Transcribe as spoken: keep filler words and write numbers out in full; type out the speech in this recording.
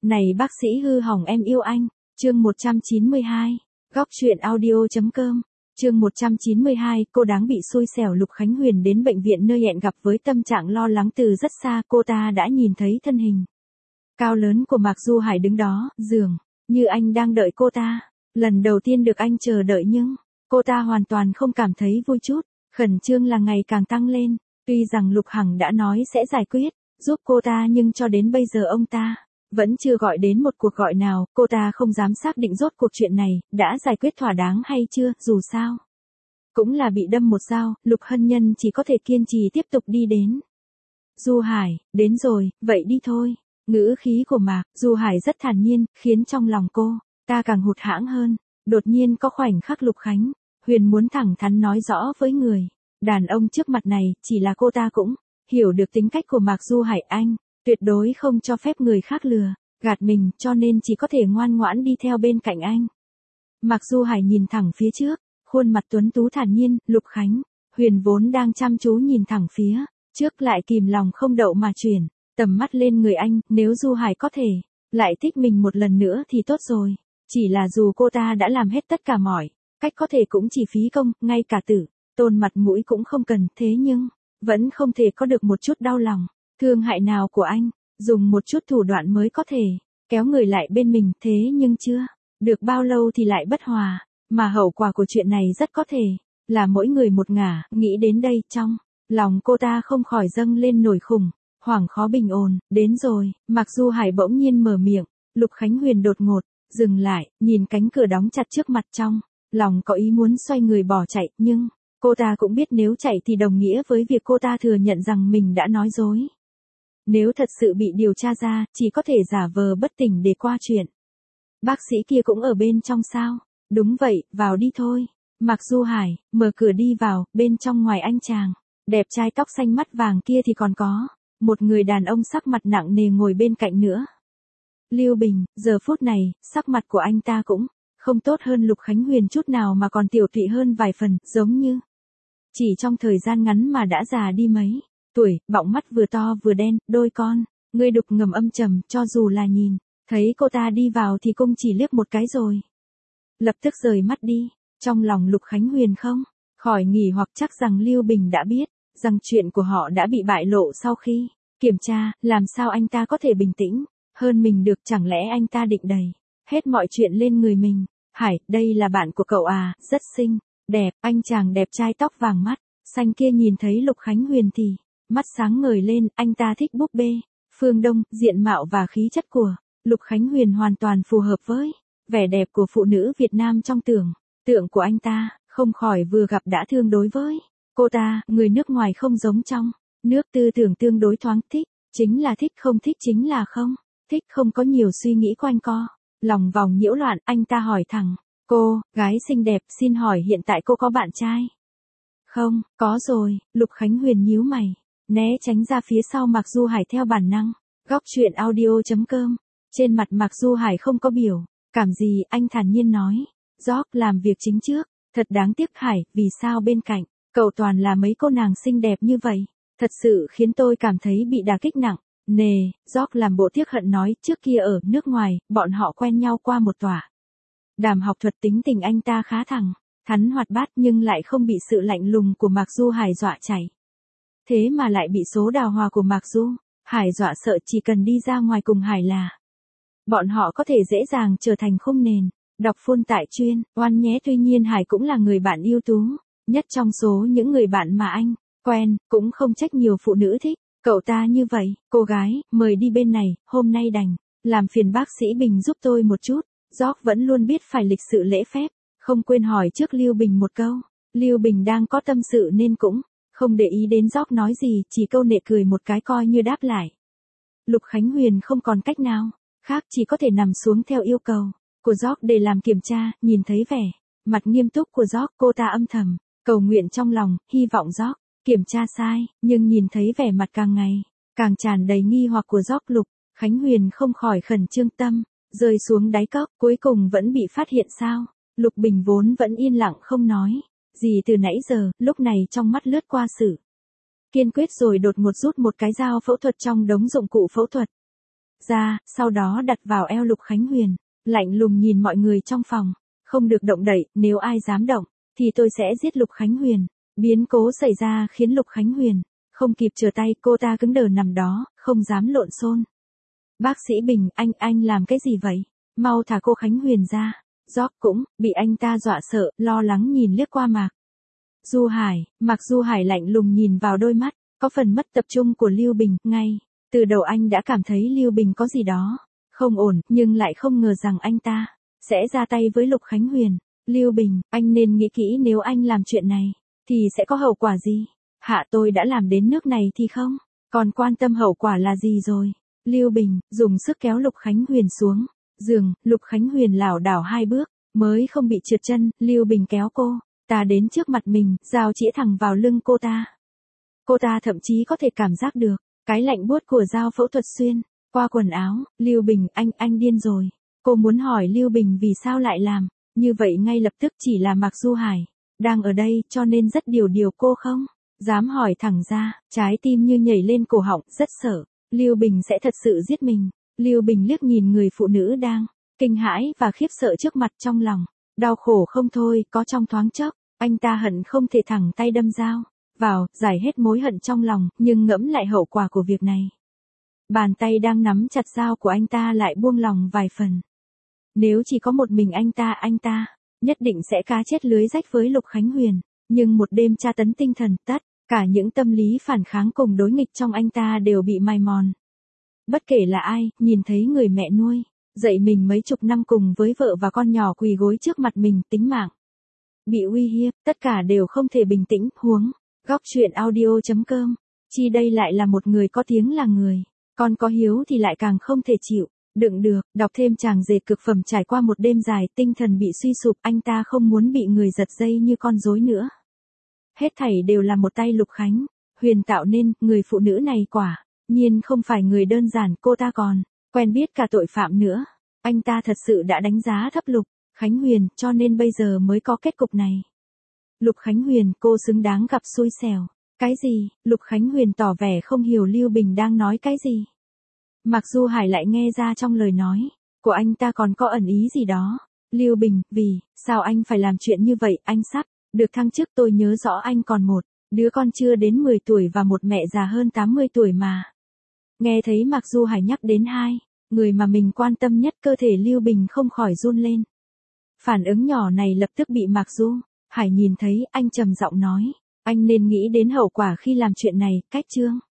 Này bác sĩ hư hỏng em yêu anh. Chương một trăm chín mươi hai. Góc truyện audio.com. Chương một trăm chín mươi hai, cô đáng bị xui xẻo. Lục Khánh Huyền đến bệnh viện nơi hẹn gặp với tâm trạng lo lắng. Từ rất xa cô ta đã nhìn thấy thân hình cao lớn của Mạc Du Hải đứng đó, dường như anh đang đợi cô ta. Lần đầu tiên được anh chờ đợi nhưng cô ta hoàn toàn không cảm thấy vui chút, khẩn trương là ngày càng tăng lên. Tuy rằng Lục Hằng đã nói sẽ giải quyết giúp cô ta nhưng cho đến bây giờ ông ta vẫn chưa gọi đến một cuộc gọi nào. Cô ta không dám xác định rốt cuộc chuyện này đã giải quyết thỏa đáng hay chưa, dù sao cũng là bị đâm một dao. Lục Hân Nhân chỉ có thể kiên trì tiếp tục đi đến. Du Hải, đến rồi, vậy đi thôi. Ngữ khí của Mạc Du Hải rất thản nhiên, khiến trong lòng cô ta càng hụt hẫng hơn. Đột nhiên có khoảnh khắc Lục Khánh Huyền muốn thẳng thắn nói rõ với người đàn ông trước mặt này, chỉ là cô ta cũng hiểu được tính cách của Mạc Du Hải. Anh tuyệt đối không cho phép người khác lừa gạt mình, cho nên chỉ có thể ngoan ngoãn đi theo bên cạnh anh. Mạc Du Hải nhìn thẳng phía trước, khuôn mặt tuấn tú thản nhiên. Lục Khánh Huyền vốn đang chăm chú nhìn thẳng phía trước lại kìm lòng không đậu mà chuyển tầm mắt lên người anh. Nếu Du Hải có thể lại thích mình một lần nữa thì tốt rồi. Chỉ là dù cô ta đã làm hết tất cả mọi cách có thể cũng chỉ phí công, ngay cả tử tôn mặt mũi cũng không cần. Thế nhưng vẫn không thể có được một chút đau lòng thương hại nào của anh, dùng một chút thủ đoạn mới có thể kéo người lại bên mình. Thế nhưng chưa được bao lâu thì lại bất hòa, mà hậu quả của chuyện này rất có thể là mỗi người một ngả. Nghĩ đến đây, trong lòng cô ta không khỏi dâng lên nỗi khủng hoảng khó bình ổn. Đến rồi, Mạc Du Hải bỗng nhiên mở miệng. Lục Khánh Huyền đột ngột dừng lại, nhìn cánh cửa đóng chặt trước mặt, trong lòng có ý muốn xoay người bỏ chạy, nhưng cô ta cũng biết nếu chạy thì đồng nghĩa với việc cô ta thừa nhận rằng mình đã nói dối. Nếu thật sự bị điều tra ra, chỉ có thể giả vờ bất tỉnh để qua chuyện. Bác sĩ kia cũng ở bên trong sao? Đúng vậy, vào đi thôi. Mạc Du Hải mở cửa đi vào. Bên trong ngoài anh chàng đẹp trai tóc xanh mắt vàng kia thì còn có một người đàn ông sắc mặt nặng nề ngồi bên cạnh nữa. Lưu Bình. Giờ phút này, sắc mặt của anh ta cũng không tốt hơn Lục Khánh Huyền chút nào, mà còn tiểu tụy hơn vài phần, giống như chỉ trong thời gian ngắn mà đã già đi mấy tuổi. Bọng mắt vừa to vừa đen, đôi con ngươi đục ngầm âm trầm. Cho dù là nhìn thấy cô ta đi vào thì cũng chỉ liếc một cái rồi lập tức rời mắt đi. Trong lòng Lục Khánh Huyền không khỏi nghỉ hoặc, chắc rằng Lưu Bình đã biết rằng chuyện của họ đã bị bại lộ sau khi kiểm tra. Làm sao anh ta có thể bình tĩnh hơn mình được? Chẳng lẽ anh ta định đẩy hết mọi chuyện lên người mình? Hải, đây là bạn của cậu à? Rất xinh đẹp. Anh chàng đẹp trai tóc vàng mắt xanh kia nhìn thấy Lục Khánh Huyền thì mắt sáng ngời lên. Anh ta thích búp bê phương Đông, diện mạo và khí chất của Lục Khánh Huyền hoàn toàn phù hợp với vẻ đẹp của phụ nữ Việt Nam trong tưởng tượng của anh ta. Không khỏi vừa gặp đã thương đối với cô ta. Người nước ngoài không giống trong nước, tư tưởng tương đối thoáng. Thích chính là thích, không thích chính là không thích, không có nhiều suy nghĩ quanh co lòng vòng nhiễu loạn. Anh ta hỏi thẳng. Cô gái xinh đẹp, xin hỏi hiện tại cô có bạn trai không? Có rồi. Lục Khánh Huyền nhíu mày, né tránh ra phía sau Mạc Du Hải theo bản năng. Góc truyện audio.com. Trên mặt Mạc Du Hải không có biểu cảm gì, anh thản nhiên nói. Gióc làm việc chính trước. Thật đáng tiếc Hải, vì sao bên cạnh cậu toàn là mấy cô nàng xinh đẹp như vậy? Thật sự khiến tôi cảm thấy bị đả kích nặng nề. Gióc làm bộ tiếc hận nói. Trước kia ở nước ngoài, bọn họ quen nhau qua một tòa đàm học thuật. Tính tình anh ta khá thẳng thắn hoạt bát, nhưng lại không bị sự lạnh lùng của Mạc Du Hải dọa chảy. Thế mà lại bị số đào hoa của Mạc Du Hải dọa sợ. Chỉ cần đi ra ngoài cùng Hải là bọn họ có thể dễ dàng trở thành khung nền đọc phun tại chuyên oan nhé. Tuy nhiên Hải cũng là người bạn ưu tú nhất trong số những người bạn mà anh quen, cũng không trách nhiều phụ nữ thích cậu ta như vậy. Cô gái, mời đi bên này, hôm nay đành làm phiền bác sĩ Bình giúp tôi một chút. Gióc vẫn luôn biết phải lịch sự lễ phép, không quên hỏi trước Lưu Bình một câu. Lưu Bình đang có tâm sự nên cũng không để ý đến Gióc nói gì, chỉ câu nệ cười một cái coi như đáp lại. Lục Khánh Huyền không còn cách nào khác, chỉ có thể nằm xuống theo yêu cầu của Gióc để làm kiểm tra. Nhìn thấy vẻ mặt nghiêm túc của Gióc, cô ta âm thầm cầu nguyện trong lòng, hy vọng Gióc kiểm tra sai. Nhưng nhìn thấy vẻ mặt càng ngày càng tràn đầy nghi hoặc của Gióc, Lục Khánh Huyền không khỏi khẩn trương, tâm rơi xuống đáy cốc. Cuối cùng vẫn bị phát hiện sao? Lục Bình vốn vẫn yên lặng không nói gì từ nãy giờ, lúc này trong mắt lướt qua sự kiên quyết, rồi đột ngột rút một cái dao phẫu thuật trong đống dụng cụ phẫu thuật ra, sau đó đặt vào eo Lục Khánh Huyền, lạnh lùng nhìn mọi người trong phòng, không được động đậy, nếu ai dám động, thì tôi sẽ giết Lục Khánh Huyền. Biến cố xảy ra khiến Lục Khánh Huyền không kịp trở tay, cô ta cứng đờ nằm đó, không dám lộn xôn. Bác sĩ Bình, anh, anh làm cái gì vậy? Mau thả cô Khánh Huyền ra. George cũng bị anh ta dọa sợ, lo lắng nhìn liếc qua Mạc Du Hải. Mạc Du Hải lạnh lùng nhìn vào đôi mắt có phần mất tập trung của Lưu Bình. Ngay từ đầu anh đã cảm thấy Lưu Bình có gì đó không ổn, nhưng lại không ngờ rằng anh ta sẽ ra tay với Lục Khánh Huyền. Lưu Bình, anh nên nghĩ kỹ, nếu anh làm chuyện này thì sẽ có hậu quả gì. Hạ tôi đã làm đến nước này thì không còn quan tâm hậu quả là gì rồi. Lưu Bình dùng sức kéo Lục Khánh Huyền xuống giường. Lục Khánh Huyền lảo đảo hai bước mới không bị trượt chân. Lưu Bình kéo cô ta đến trước mặt mình, dao chĩa thẳng vào lưng cô ta. Cô ta thậm chí có thể cảm giác được cái lạnh buốt của dao phẫu thuật xuyên qua quần áo. Lưu Bình, anh, anh điên rồi. Cô muốn hỏi Lưu Bình vì sao lại làm như vậy ngay lập tức, chỉ là Mạc Du Hải đang ở đây cho nên rất điều điều cô không dám hỏi thẳng ra, trái tim như nhảy lên cổ họng, rất sợ Lưu Bình sẽ thật sự giết mình. Lưu Bình liếc nhìn người phụ nữ đang kinh hãi và khiếp sợ trước mặt, trong lòng đau khổ không thôi. Có trong thoáng chốc, anh ta hận không thể thẳng tay đâm dao vào, giải hết mối hận trong lòng, nhưng ngẫm lại hậu quả của việc này, bàn tay đang nắm chặt dao của anh ta lại buông lòng vài phần. Nếu chỉ có một mình anh ta, anh ta nhất định sẽ cá chết lưới rách với Lục Khánh Huyền. Nhưng một đêm tra tấn tinh thần, tất cả những tâm lý phản kháng cùng đối nghịch trong anh ta đều bị mài mòn. Bất kể là ai, nhìn thấy người mẹ nuôi dạy mình mấy chục năm cùng với vợ và con nhỏ quỳ gối trước mặt mình, tính mạng bị uy hiếp, tất cả đều không thể bình tĩnh. Huống góc truyện audio chấm com, chi đây lại là một người có tiếng là người con có hiếu thì lại càng không thể chịu đựng được. Đọc thêm chàng rể cực phẩm trải qua một đêm dài, tinh thần bị suy sụp, anh ta không muốn bị người giật dây như con rối nữa. Hết thảy đều là một tay Lục Khánh Huyền tạo nên. Người phụ nữ này quả nhiên không phải người đơn giản, cô ta còn quen biết cả tội phạm nữa. Anh ta thật sự đã đánh giá thấp Lục Khánh Huyền, cho nên bây giờ mới có kết cục này. Lục Khánh Huyền, cô xứng đáng gặp xui xẻo. Cái gì? Lục Khánh Huyền tỏ vẻ không hiểu Lưu Bình đang nói cái gì. Mạc Du Hải lại nghe ra trong lời nói của anh ta còn có ẩn ý gì đó. Lưu Bình, vì sao anh phải làm chuyện như vậy? Anh sắp được thăng chức, tôi nhớ rõ anh còn một đứa con chưa đến mười tuổi và một mẹ già hơn tám mươi tuổi mà. Nghe thấy Mạc Du Hải nhắc đến hai người mà mình quan tâm nhất, cơ thể Lưu Bình không khỏi run lên. Phản ứng nhỏ này lập tức bị Mạc Du Hải nhìn thấy, anh trầm giọng nói, anh nên nghĩ đến hậu quả khi làm chuyện này. Cách chương